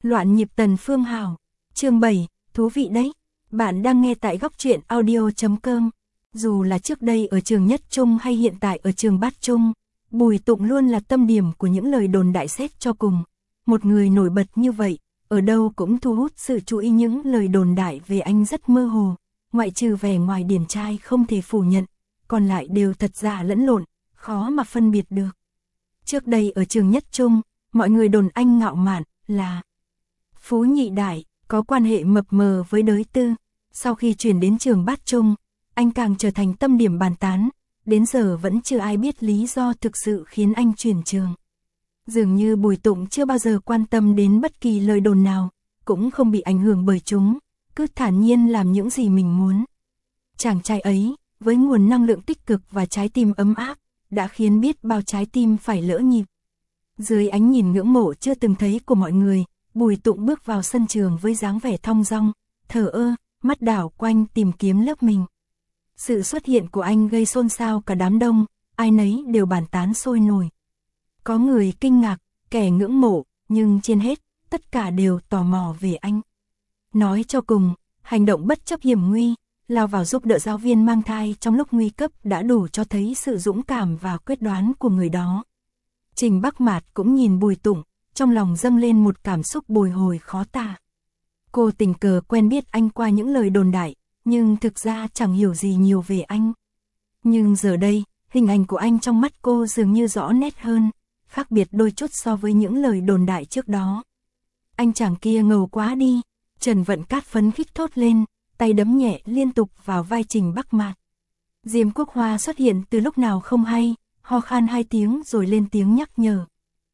Loạn nhịp Tần Phương Hảo. Chương 7, thú vị đấy. Bạn đang nghe tại góc truyện audio.com. Dù là trước đây ở trường Nhất Trung hay hiện tại ở trường Bát Trung, Bùi Tụng luôn là tâm điểm của những lời đồn đại xét cho cùng. Một người nổi bật như vậy, ở đâu cũng thu hút sự chú ý. Những lời đồn đại về anh rất mơ hồ, ngoại trừ vẻ ngoài điển trai không thể phủ nhận, còn lại đều thật giả lẫn lộn, khó mà phân biệt được. Trước đây ở trường Nhất Trung, mọi người đồn anh ngạo mạn, là phú nhị đại, có quan hệ mập mờ với đới tư. Sau khi chuyển đến trường Bát Trung, anh càng trở thành tâm điểm bàn tán, đến giờ vẫn chưa ai biết lý do thực sự khiến anh chuyển trường. Dường như Bùi Tụng chưa bao giờ quan tâm đến bất kỳ lời đồn nào, cũng không bị ảnh hưởng bởi chúng, cứ thản nhiên làm những gì mình muốn. Chàng trai ấy, với nguồn năng lượng tích cực và trái tim ấm áp, đã khiến biết bao trái tim phải lỡ nhịp. Dưới ánh nhìn ngưỡng mộ chưa từng thấy của mọi người, Bùi Tụng bước vào sân trường với dáng vẻ thong dong, thờ ơ, mắt đảo quanh tìm kiếm lớp mình. Sự xuất hiện của anh gây xôn xao cả đám đông, ai nấy đều bàn tán sôi nổi. Có người kinh ngạc, kẻ ngưỡng mộ, nhưng trên hết, tất cả đều tò mò về anh. Nói cho cùng, hành động bất chấp hiểm nguy, lao vào giúp đỡ giáo viên mang thai trong lúc nguy cấp đã đủ cho thấy sự dũng cảm và quyết đoán của người đó. Trình Bắc Mạt cũng nhìn Bùi Tụng, trong lòng dâng lên một cảm xúc bồi hồi khó tả. Cô tình cờ quen biết anh qua những lời đồn đại, nhưng thực ra chẳng hiểu gì nhiều về anh. Nhưng giờ đây, hình ảnh của anh trong mắt cô dường như rõ nét hơn, khác biệt đôi chút so với những lời đồn đại trước đó. Anh chàng kia ngầu quá đi, Trần Vận Cát phấn khích thốt lên, tay đấm nhẹ liên tục vào vai Trình Bắc Mạt. Diêm Quốc Hoa xuất hiện từ lúc nào không hay, ho khan 2 tiếng rồi lên tiếng nhắc nhở.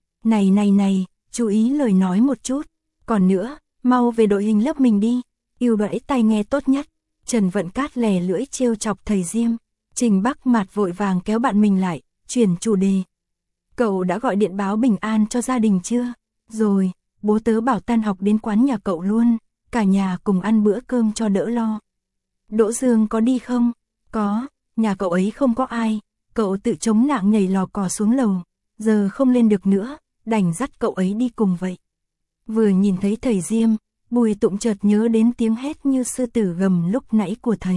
Này, chú ý lời nói một chút, còn nữa, mau về đội hình lớp mình đi, ưu đãi tai nghe tốt nhất. Trần Vận Cát lè lưỡi trêu chọc thầy Diêm. Trình Bắc Mạt vội vàng kéo bạn mình lại, chuyển chủ đề. Cậu đã gọi điện báo bình an cho gia đình chưa? Rồi, bố tớ bảo tan học đến quán nhà cậu luôn, cả nhà cùng ăn bữa cơm cho đỡ lo. Đỗ Dương có đi không? Có, nhà cậu ấy không có ai, cậu tự chống nạng nhảy lò cò xuống lầu, giờ không lên được nữa, đành dắt cậu ấy đi cùng vậy. Vừa nhìn thấy thầy Diêm, Bùi Tụng chợt nhớ đến tiếng hét như sư tử gầm lúc nãy của thầy.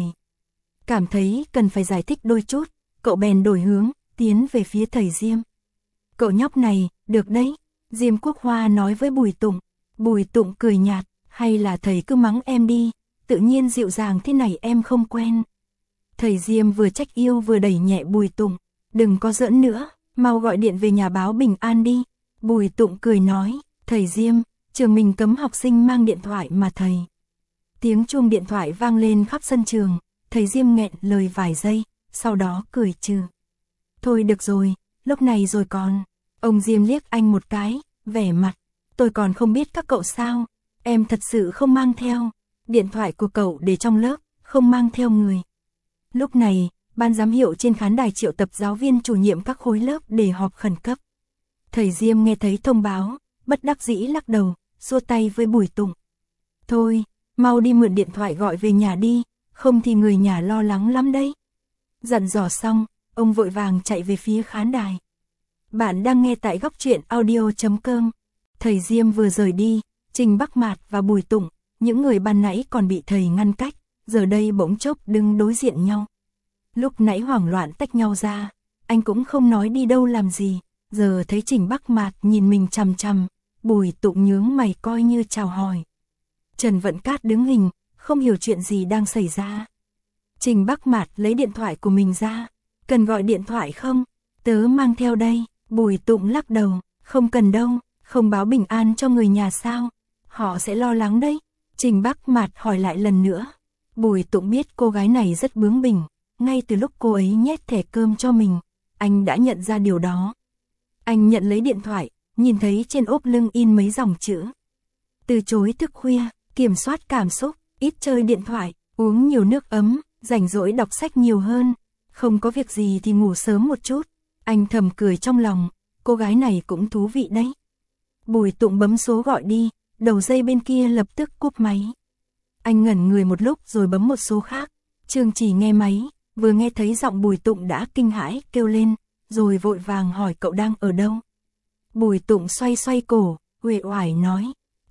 Cảm thấy cần phải giải thích đôi chút, cậu bèn đổi hướng, tiến về phía thầy Diêm. Cậu nhóc này, được đấy, Diêm Quốc Hoa nói với Bùi Tụng. Bùi Tụng cười nhạt, hay là thầy cứ mắng em đi, tự nhiên dịu dàng thế này em không quen. Thầy Diêm vừa trách yêu vừa đẩy nhẹ Bùi Tụng, đừng có giỡn nữa, mau gọi điện về nhà báo bình an đi. Bùi Tụng cười nói, thầy Diêm, trường mình cấm học sinh mang điện thoại mà thầy. Tiếng chuông điện thoại vang lên khắp sân trường, thầy Diêm nghẹn lời vài giây, sau đó cười trừ. Thôi được rồi, lúc này rồi còn. Ông Diêm liếc anh một cái, vẻ mặt, tôi còn không biết các cậu sao, em thật sự không mang theo. Điện thoại của cậu để trong lớp, không mang theo người. Lúc này, ban giám hiệu trên khán đài triệu tập giáo viên chủ nhiệm các khối lớp để họp khẩn cấp. Thầy Diêm nghe thấy thông báo, bất đắc dĩ lắc đầu, xua tay với Bùi Tụng. Thôi, mau đi mượn điện thoại gọi về nhà đi, không thì người nhà lo lắng lắm đấy. Dặn dò xong, ông vội vàng chạy về phía khán đài. Bạn đang nghe tại góc truyện audio.com. Thầy Diêm vừa rời đi, Trình Bắc Mạt và Bùi Tụng, những người ban nãy còn bị thầy ngăn cách, giờ đây bỗng chốc đứng đối diện nhau. Lúc nãy hoảng loạn tách nhau ra, anh cũng không nói đi đâu làm gì, giờ thấy Trình Bắc Mạt nhìn mình chằm chằm, Bùi Tụng nhướng mày coi như chào hỏi. Trần Vận Cát đứng hình, không hiểu chuyện gì đang xảy ra. Trình Bắc Mạt lấy điện thoại của mình ra, cần gọi điện thoại không? Tớ mang theo đây. Bùi Tụng lắc đầu, không cần đâu, không báo bình an cho người nhà sao? Họ sẽ lo lắng đấy. Trình Bắc Mạt hỏi lại lần nữa. Bùi Tụng biết cô gái này rất bướng bỉnh, ngay từ lúc cô ấy nhét thẻ cơm cho mình, anh đã nhận ra điều đó. Anh nhận lấy điện thoại, nhìn thấy trên ốp lưng in mấy dòng chữ. Từ chối thức khuya, kiểm soát cảm xúc, ít chơi điện thoại, uống nhiều nước ấm, rảnh rỗi đọc sách nhiều hơn, không có việc gì thì ngủ sớm một chút. Anh thầm cười trong lòng, cô gái này cũng thú vị đấy. Bùi Tụng bấm số gọi đi, đầu dây bên kia lập tức cúp máy. Anh ngẩn người một lúc rồi bấm một số khác. Trương Chỉ nghe máy, vừa nghe thấy giọng Bùi Tụng đã kinh hãi kêu lên, rồi vội vàng hỏi cậu đang ở đâu. Bùi Tụng xoay xoay cổ, uể oải nói,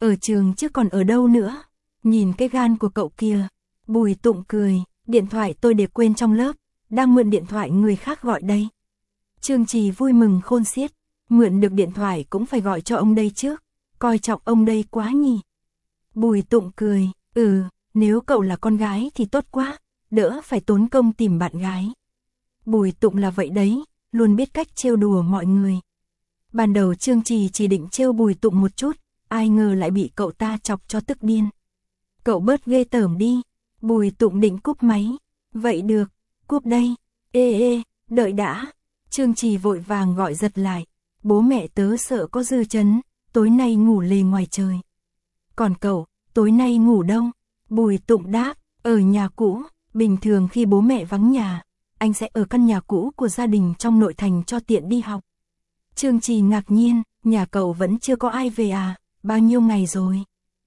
Ở trường chứ còn ở đâu nữa. Nhìn cái gan của cậu kìa. Bùi Tụng cười, điện thoại tôi để quên trong lớp, đang mượn điện thoại người khác gọi đây. Trương Trì vui mừng khôn xiết, mượn được điện thoại cũng phải gọi cho ông đây trước, coi trọng ông đây quá nhỉ. Bùi Tụng cười, nếu cậu là con gái thì tốt quá, đỡ phải tốn công tìm bạn gái. Bùi Tụng là vậy đấy, luôn biết cách trêu đùa mọi người. Ban đầu Trương Trì chỉ định trêu Bùi Tụng một chút, ai ngờ lại bị cậu ta chọc cho tức điên. Cậu bớt ghê tởm đi. Bùi Tụng định cúp máy. Vậy được, cúp đây. Ê, đợi đã. Trương Trì vội vàng gọi giật lại. Bố mẹ tớ sợ có dư chấn, tối nay ngủ lề ngoài trời. Còn cậu, tối nay ngủ đâu? Bùi Tụng đáp, ở nhà cũ. Bình thường khi bố mẹ vắng nhà, anh sẽ ở căn nhà cũ của gia đình trong nội thành cho tiện đi học. Trương Trì ngạc nhiên, nhà cậu vẫn chưa có ai về à? Bao nhiêu ngày rồi?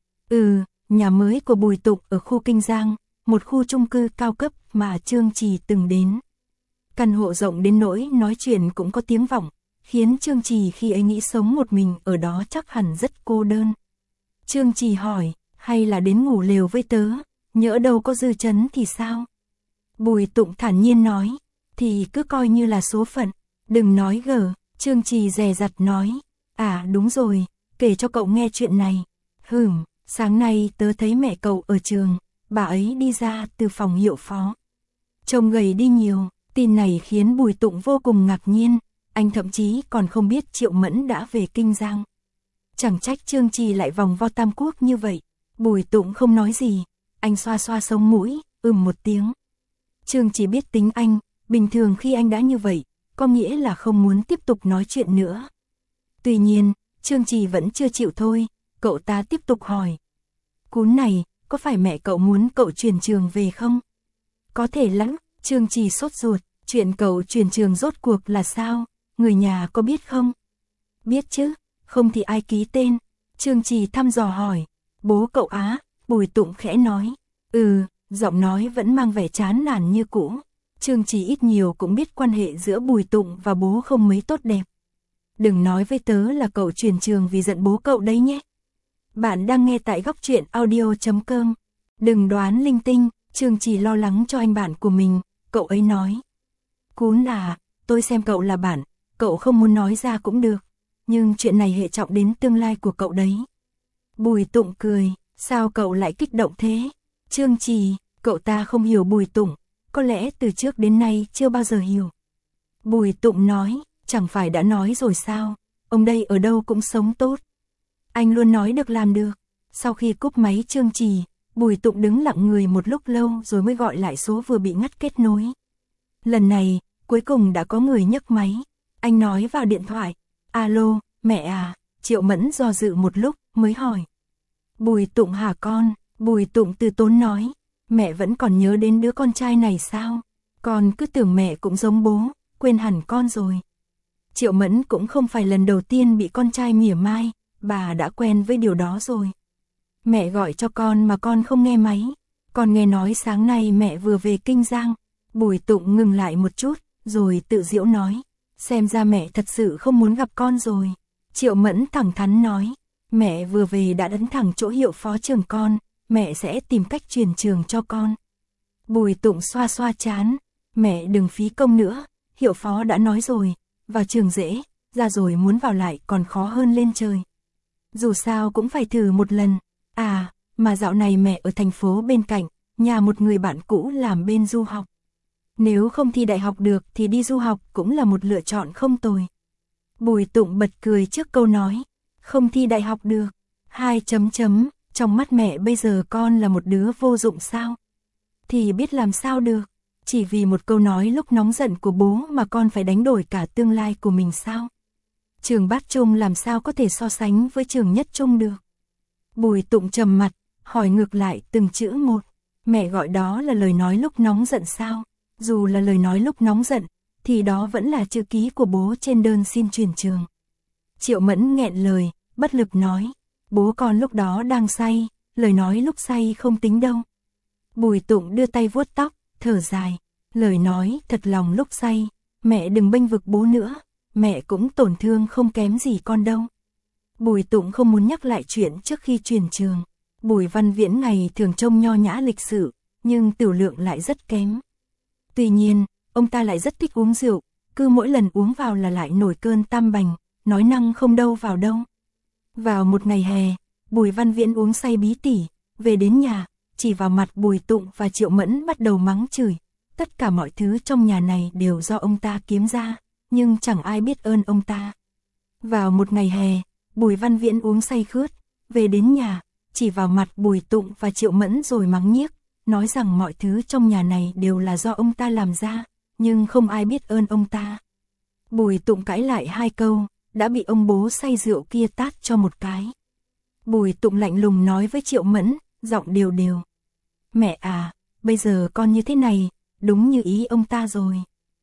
Nhà mới của Bùi Tụng ở khu Kinh Giang, một khu chung cư cao cấp mà Trương Trì từng đến. Căn hộ rộng đến nỗi nói chuyện cũng có tiếng vọng, khiến Trương Trì khi ấy nghĩ sống một mình ở đó chắc hẳn rất cô đơn. Trương Trì hỏi, hay là đến ngủ lều với tớ, nhỡ đâu có dư chấn thì sao? Bùi Tụng thản nhiên nói, thì cứ coi như là số phận, đừng nói gở. Trương Trì dè dặt nói, đúng rồi, kể cho cậu nghe chuyện này. Sáng nay tớ thấy mẹ cậu ở trường, bà ấy đi ra từ phòng hiệu phó. Trông gầy đi nhiều, tin này khiến Bùi Tụng vô cùng ngạc nhiên, anh thậm chí còn không biết Triệu Mẫn đã về Kinh Giang. Chẳng trách Trương Trì lại vòng vo Tam Quốc như vậy. Bùi Tụng không nói gì, anh xoa xoa sống mũi, một tiếng. Trương Trì biết tính anh, bình thường khi anh đã như vậy, có nghĩa là không muốn tiếp tục nói chuyện nữa. Tuy nhiên, Trương Trì vẫn chưa chịu thôi, cậu ta tiếp tục hỏi. Cún này, có phải mẹ cậu muốn cậu chuyển trường về không? Có thể lắm, Trương Trì sốt ruột, chuyện cậu chuyển trường rốt cuộc là sao? Người nhà có biết không? Biết chứ, không thì ai ký tên? Trương Trì thăm dò hỏi. Bố cậu á? Bùi Tụng khẽ nói. Giọng nói vẫn mang vẻ chán nản như cũ. Trương Trì ít nhiều cũng biết quan hệ giữa Bùi Tụng và bố không mấy tốt đẹp. Đừng nói với tớ là cậu chuyển trường vì giận bố cậu đấy nhé. Bạn đang nghe tại góc truyện audio.com. Đừng đoán linh tinh, Trương Trì lo lắng cho anh bạn của mình, cậu ấy nói. Cún tôi xem cậu là bạn, cậu không muốn nói ra cũng được, nhưng chuyện này hệ trọng đến tương lai của cậu đấy. Bùi Tụng cười, sao cậu lại kích động thế? Trương Trì, cậu ta không hiểu Bùi Tụng, có lẽ từ trước đến nay chưa bao giờ hiểu. Bùi Tụng nói, chẳng phải đã nói rồi sao, ông đây ở đâu cũng sống tốt. Anh luôn nói được làm được. Sau khi cúp máy Trương Trì, Bùi Tụng đứng lặng người một lúc lâu rồi mới gọi lại số vừa bị ngắt kết nối. Lần này, cuối cùng đã có người nhấc máy. Anh nói vào điện thoại, alo, mẹ à? Triệu Mẫn do dự một lúc mới hỏi. Bùi Tụng hả con? Bùi Tụng từ tốn nói, mẹ vẫn còn nhớ đến đứa con trai này sao? Con cứ tưởng mẹ cũng giống bố, quên hẳn con rồi. Triệu Mẫn cũng không phải lần đầu tiên bị con trai mỉa mai, bà đã quen với điều đó rồi. Mẹ gọi cho con mà con không nghe máy. Con nghe nói sáng nay mẹ vừa về Kinh Giang. Bùi Tụng ngừng lại một chút, rồi tự giễu nói. Xem ra mẹ thật sự không muốn gặp con rồi. Triệu Mẫn thẳng thắn nói. Mẹ vừa về đã đánh thẳng chỗ hiệu phó trường con, mẹ sẽ tìm cách chuyển trường cho con. Bùi Tụng xoa xoa trán. Mẹ đừng phí công nữa, hiệu phó đã nói rồi, vào trường dễ, ra rồi muốn vào lại còn khó hơn lên trời. Dù sao cũng phải thử một lần. Mà dạo này mẹ ở thành phố bên cạnh, nhà một người bạn cũ làm bên du học. Nếu không thi đại học được thì đi du học cũng là một lựa chọn không tồi. Bùi Tụng bật cười trước câu nói, không thi đại học được. Trong mắt mẹ bây giờ con là một đứa vô dụng sao? Thì biết làm sao được, chỉ vì một câu nói lúc nóng giận của bố mà con phải đánh đổi cả tương lai của mình sao? Trường Bát Trung làm sao có thể so sánh với trường Nhất Trung được? Bùi Tụng trầm mặt, hỏi ngược lại từng chữ một. Mẹ gọi đó là lời nói lúc nóng giận sao? Dù là lời nói lúc nóng giận, thì đó vẫn là chữ ký của bố trên đơn xin chuyển trường. Triệu Mẫn nghẹn lời, bất lực nói. Bố con lúc đó đang say, lời nói lúc say không tính đâu. Bùi Tụng đưa tay vuốt tóc, thở dài. Lời nói thật lòng lúc say, mẹ đừng bênh vực bố nữa. Mẹ cũng tổn thương không kém gì con đâu. Bùi Tụng không muốn nhắc lại chuyện trước khi chuyển trường. Bùi Văn Viễn ngày thường trông nho nhã lịch sự, nhưng tiểu lượng lại rất kém. Tuy nhiên, ông ta lại rất thích uống rượu, cứ mỗi lần uống vào là lại nổi cơn tam bành, nói năng không đâu vào đâu. Vào một ngày hè, Bùi Văn Viễn uống say bí tỉ, về đến nhà, chỉ vào mặt Bùi Tụng và Triệu Mẫn bắt đầu mắng chửi. Tất cả mọi thứ trong nhà này đều do ông ta kiếm ra, nhưng chẳng ai biết ơn ông ta. Vào một ngày hè, Bùi Văn Viễn uống say khướt, về đến nhà, chỉ vào mặt Bùi Tụng và Triệu Mẫn rồi mắng nhiếc, nói rằng mọi thứ trong nhà này đều là do ông ta làm ra, nhưng không ai biết ơn ông ta. Bùi Tụng cãi lại 2 câu, đã bị ông bố say rượu kia tát cho một cái. Bùi Tụng lạnh lùng nói với Triệu Mẫn, giọng đều đều. Mẹ à, bây giờ con như thế này, đúng như ý ông ta rồi.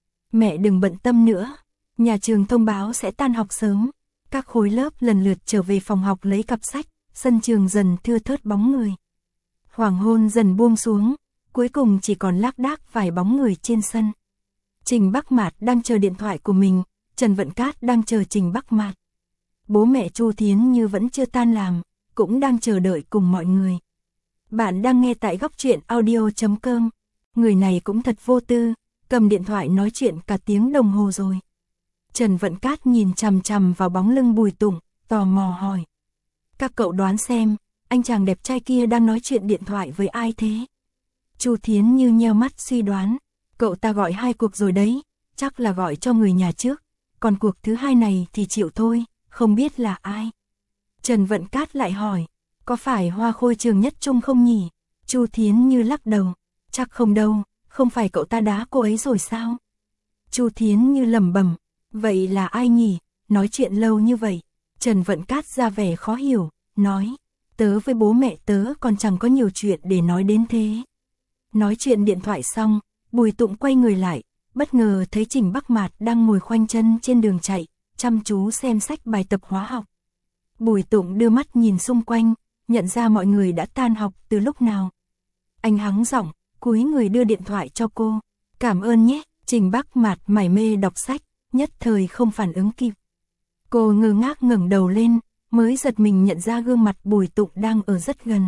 Mẹ đừng bận tâm nữa, nhà trường thông báo sẽ tan học sớm. Các khối lớp lần lượt trở về phòng học lấy cặp sách, sân trường dần thưa thớt bóng người. Hoàng hôn dần buông xuống, cuối cùng chỉ còn lác đác vài bóng người trên sân. Trình Bắc Mạt đang chờ điện thoại của mình, Trần Vận Cát đang chờ Trình Bắc Mạt. Bố mẹ Chu Thiến Như vẫn chưa tan làm, cũng đang chờ đợi cùng mọi người. Bạn đang nghe tại Góc Truyện Audio.com. Người này cũng thật vô tư, cầm điện thoại nói chuyện cả tiếng đồng hồ rồi. Trần Vận Cát nhìn chằm chằm vào bóng lưng Bùi Tụng, tò mò hỏi. Các cậu đoán xem, anh chàng đẹp trai kia đang nói chuyện điện thoại với ai thế? Chu Thiến Như nheo mắt suy đoán. Cậu ta gọi 2 cuộc rồi đấy, chắc là gọi cho người nhà trước. Còn cuộc thứ 2 này thì chịu thôi, không biết là ai. Trần Vận Cát lại hỏi, có phải Hoa Khôi trường Nhất Trung không nhỉ? Chu Thiến Như lắc đầu, chắc không đâu, không phải cậu ta đá cô ấy rồi sao? Chu Thiến Như lẩm bẩm, vậy là ai nhỉ? Nói chuyện lâu như vậy. Trần Vận Cát ra vẻ khó hiểu, nói, tớ với bố mẹ tớ còn chẳng có nhiều chuyện để nói đến thế. Nói chuyện điện thoại xong, Bùi Tụng quay người lại, bất ngờ thấy Trình Bắc Mạt đang ngồi khoanh chân trên đường chạy, chăm chú xem sách bài tập hóa học. Bùi Tụng đưa mắt nhìn xung quanh, nhận ra mọi người đã tan học từ lúc nào. Anh hắng giọng, cúi người đưa điện thoại cho cô. Cảm ơn nhé. Trình Bắc Mạt mải mê đọc sách, nhất thời không phản ứng kịp. Cô ngơ ngác ngẩng đầu lên, mới giật mình nhận ra gương mặt Bùi Tụng đang ở rất gần.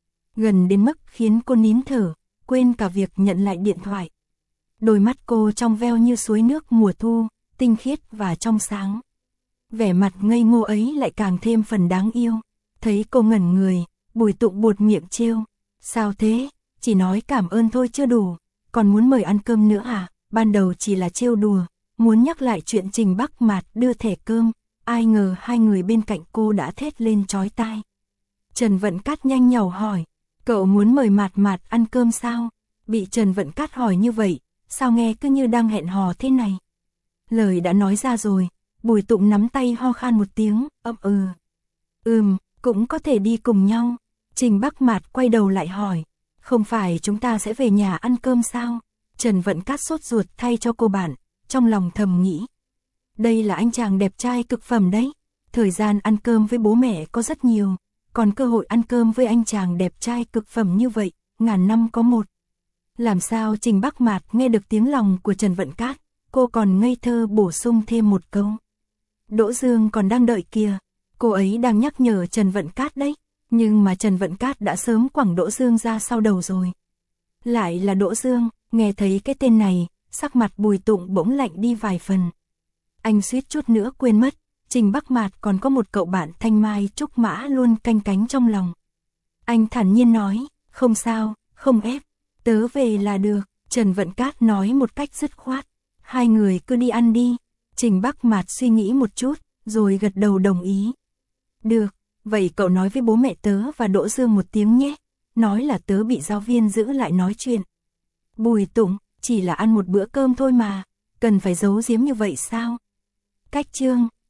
Gần đến mức khiến cô nín thở, quên cả việc nhận lại điện thoại. Đôi mắt cô trong veo như suối nước mùa thu, tinh khiết và trong sáng. Vẻ mặt ngây ngô ấy lại càng thêm phần đáng yêu. Thấy cô ngẩn người, Bùi Tụng buột miệng trêu. Sao thế? Chỉ nói cảm ơn thôi chưa đủ, còn muốn mời ăn cơm nữa à? Ban đầu chỉ là trêu đùa, muốn nhắc lại chuyện Trình Bắc Mạt đưa thẻ cơm, ai ngờ 2 người bên cạnh cô đã thét lên chói tai. Trần Vận Cát nhanh nhảu hỏi, cậu muốn mời Mạt Mạt ăn cơm sao? Bị Trần Vận Cát hỏi như vậy, sao nghe cứ như đang hẹn hò thế này? Lời đã nói ra rồi, Bùi Tụng nắm tay ho khan một tiếng, cũng có thể đi cùng nhau. Trình Bắc Mạt quay đầu lại hỏi, không phải chúng ta sẽ về nhà ăn cơm sao? Trần Vận Cát sốt ruột thay cho cô bạn, trong lòng thầm nghĩ. Đây là anh chàng đẹp trai cực phẩm đấy, thời gian ăn cơm với bố mẹ có rất nhiều, còn cơ hội ăn cơm với anh chàng đẹp trai cực phẩm như vậy, ngàn năm có một. Làm sao Trình Bắc Mạt nghe được tiếng lòng của Trần Vận Cát, cô còn ngây thơ bổ sung thêm một câu. Đỗ Dương còn đang đợi kìa, cô ấy đang nhắc nhở Trần Vận Cát đấy, nhưng mà Trần Vận Cát đã sớm quẳng Đỗ Dương ra sau đầu rồi. Lại là Đỗ Dương, nghe thấy cái tên này, sắc mặt Bùi Tụng bỗng lạnh đi vài phần. Anh suýt chút nữa quên mất, Trình Bắc Mạt còn có một cậu bạn thanh mai trúc mã luôn canh cánh trong lòng. Anh thản nhiên nói, không sao, không ép, tớ về là được. Trần Vận Cát nói một cách dứt khoát, 2 người cứ đi ăn đi. Trình Bắc Mạt suy nghĩ một chút, rồi gật đầu đồng ý. Được, vậy cậu nói với bố mẹ tớ và Đỗ Dương một tiếng nhé, nói là tớ bị giáo viên giữ lại nói chuyện. Bùi Tụng, chỉ là ăn một bữa cơm thôi mà, cần phải giấu giếm như vậy sao? Cách chương